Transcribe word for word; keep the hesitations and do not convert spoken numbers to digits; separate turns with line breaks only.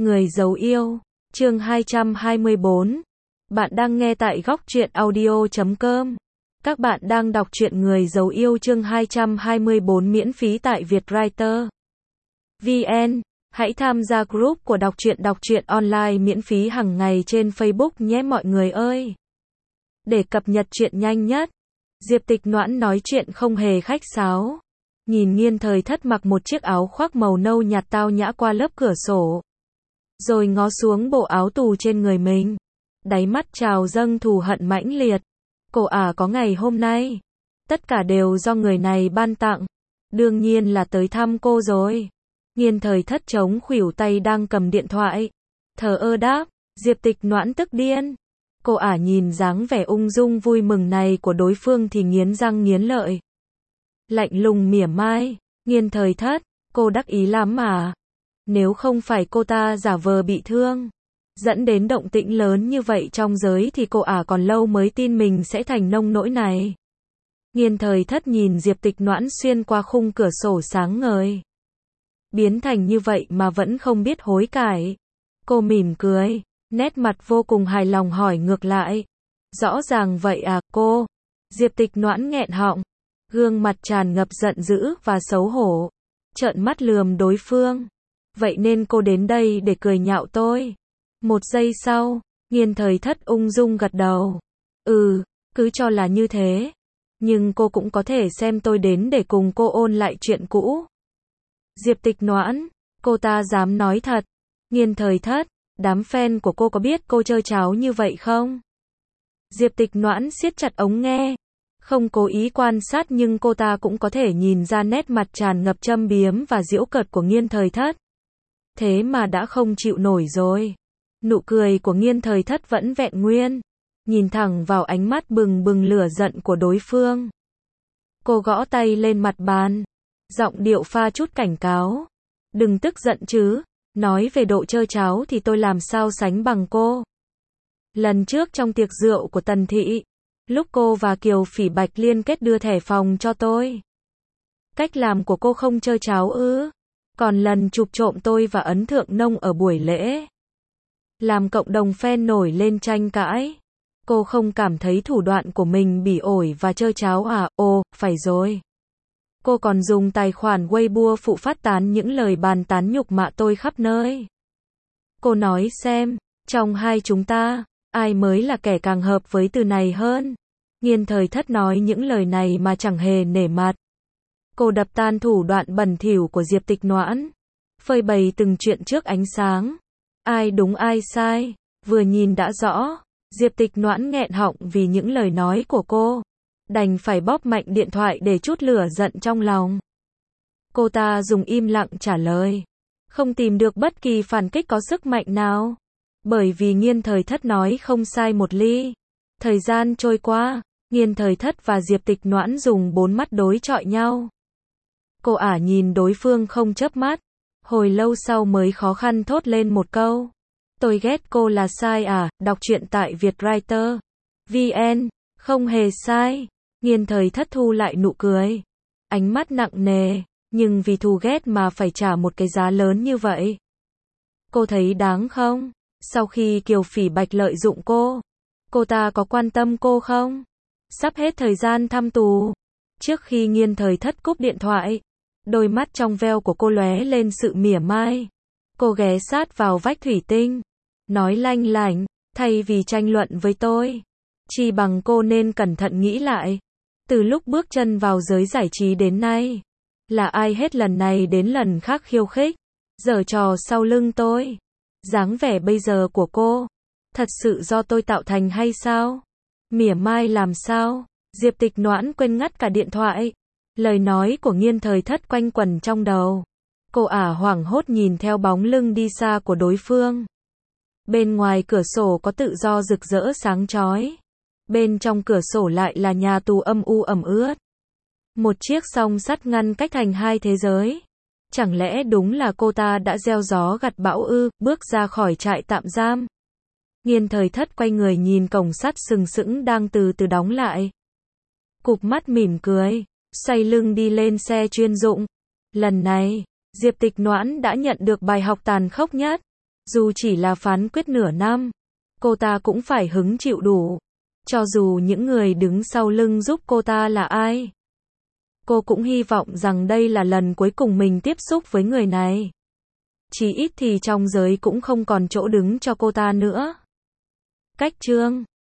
Người giấu yêu, chương hai trăm hai mươi bốn. Bạn đang nghe tại góc truyện audio chấm com. Các bạn đang đọc truyện Người giấu yêu chương hai trăm hai mươi bốn miễn phí tại Vietwriter vê en. Hãy tham gia group của đọc truyện đọc truyện online miễn phí hàng ngày trên Facebook nhé mọi người ơi. Để cập nhật truyện nhanh nhất, Diệp Tịch Noãn nói chuyện không hề khách sáo. Nhìn Nghiên Thời Thất mặc một chiếc áo khoác màu nâu nhạt tao nhã qua lớp cửa sổ, rồi ngó xuống bộ áo tù trên người mình. Đáy mắt trào dâng thù hận mãnh liệt. Cô à có ngày hôm nay, tất cả đều do người này ban tặng. Đương nhiên là tới thăm cô rồi. Nghiên Thời Thất chống khuỷu tay đang cầm điện thoại, thờ ơ đáp. Diệp Tịch Noãn tức điên. Cô ả nhìn dáng vẻ ung dung vui mừng này của đối phương thì nghiến răng nghiến lợi. Lạnh lùng mỉa mai. Nghiên Thời Thất, cô đắc ý lắm mà. Nếu không phải cô ta giả vờ bị thương, dẫn đến động tĩnh lớn như vậy trong giới thì cô ả còn lâu mới tin mình sẽ thành nông nỗi này. Nghiên Thời Thất nhìn Diệp Tịch Noãn xuyên qua khung cửa sổ sáng ngời. Biến thành như vậy mà vẫn không biết hối cải. Cô mỉm cười, nét mặt vô cùng hài lòng hỏi ngược lại. Rõ ràng vậy à cô? Diệp Tịch Noãn nghẹn họng, gương mặt tràn ngập giận dữ và xấu hổ, trợn mắt lườm đối phương. Vậy nên cô đến đây để cười nhạo tôi? Một giây sau, Nghiên Thời Thất ung dung gật đầu. Ừ, cứ cho là như thế. Nhưng cô cũng có thể xem tôi đến để cùng cô ôn lại chuyện cũ. Diệp Tịch Noãn, cô ta dám nói thật. Nghiên Thời Thất, đám fan của cô có biết cô chơi cháo như vậy không? Diệp Tịch Noãn siết chặt ống nghe. Không cố ý quan sát nhưng cô ta cũng có thể nhìn ra nét mặt tràn ngập châm biếm và giễu cợt của Nghiên Thời Thất. Thế mà đã không chịu nổi rồi. Nụ cười của Nghiên Thời Thất vẫn vẹn nguyên, nhìn thẳng vào ánh mắt bừng bừng lửa giận của đối phương. Cô gõ tay lên mặt bàn, giọng điệu pha chút cảnh cáo. Đừng tức giận chứ, nói về độ chơi cháo thì tôi làm sao sánh bằng cô. Lần trước trong tiệc rượu của Tần Thị, lúc cô và Kiều Phỉ Bạch liên kết đưa thẻ phòng cho tôi, cách làm của cô không chơi cháo ư? Còn lần chụp trộm tôi và Ấn Thượng Nông ở buổi lễ, làm cộng đồng fan nổi lên tranh cãi, cô không cảm thấy thủ đoạn của mình bỉ ổi và chơi cháo à? Ồ, phải rồi. Cô còn dùng tài khoản Weibo phụ phát tán những lời bàn tán nhục mạ tôi khắp nơi. Cô nói xem, trong hai chúng ta, ai mới là kẻ càng hợp với từ này hơn? Nghiên Thời Thất nói những lời này mà chẳng hề nể mặt. Cô đập tan thủ đoạn bẩn thỉu của Diệp Tịch Noãn, phơi bày từng chuyện trước ánh sáng. Ai đúng ai sai, vừa nhìn đã rõ. Diệp Tịch Noãn nghẹn họng vì những lời nói của cô, đành phải bóp mạnh điện thoại để trút lửa giận trong lòng. Cô ta dùng im lặng trả lời, không tìm được bất kỳ phản kích có sức mạnh nào, bởi vì Nghiên Thời Thất nói không sai một ly. Thời gian trôi qua, Nghiên Thời Thất và Diệp Tịch Noãn dùng bốn mắt đối chọi nhau. Cô ả nhìn đối phương không chớp mắt, hồi lâu sau mới khó khăn thốt lên một câu. Tôi ghét cô là sai à? Đọc truyện tại Vietwriter vê en. Không hề sai. Nghiên Thời Thất thu lại nụ cười, ánh mắt nặng nề, nhưng vì thù ghét mà phải trả một cái giá lớn như vậy. Cô thấy đáng không? Sau khi Kiều Phỉ Bạch lợi dụng cô, cô ta có quan tâm cô không? Sắp hết thời gian thăm tù. Trước khi Nghiên Thời Thất cúp điện thoại, đôi mắt trong veo của cô lóe lên sự mỉa mai. Cô ghé sát vào vách thủy tinh, nói lanh lảnh, thay vì tranh luận với tôi, chi bằng cô nên cẩn thận nghĩ lại. Từ lúc bước chân vào giới giải trí đến nay, là ai hết lần này đến lần khác khiêu khích, giở trò sau lưng tôi? Dáng vẻ bây giờ của cô, thật sự do tôi tạo thành hay sao? Mỉa mai làm sao? Diệp Tịch Noãn quên ngắt cả điện thoại. Lời nói của Nghiên Thời Thất quanh quẩn trong đầu. Cô ả hoảng hốt nhìn theo bóng lưng đi xa của đối phương. Bên ngoài cửa sổ có tự do rực rỡ sáng chói. Bên trong cửa sổ lại là nhà tù âm u ẩm ướt. Một chiếc song sắt ngăn cách thành hai thế giới. Chẳng lẽ đúng là cô ta đã gieo gió gặt bão ư? Bước ra khỏi trại tạm giam, Nghiên Thời Thất quay người nhìn cổng sắt sừng sững đang từ từ đóng lại. Cụp mắt mỉm cười, xoay lưng đi lên xe chuyên dụng. Lần này, Diệp Tịch Noãn đã nhận được bài học tàn khốc nhất. Dù chỉ là phán quyết nửa năm, cô ta cũng phải hứng chịu đủ. Cho dù những người đứng sau lưng giúp cô ta là ai. Cô cũng hy vọng rằng đây là lần cuối cùng mình tiếp xúc với người này. Chí ít thì trong giới cũng không còn chỗ đứng cho cô ta nữa. Cách chương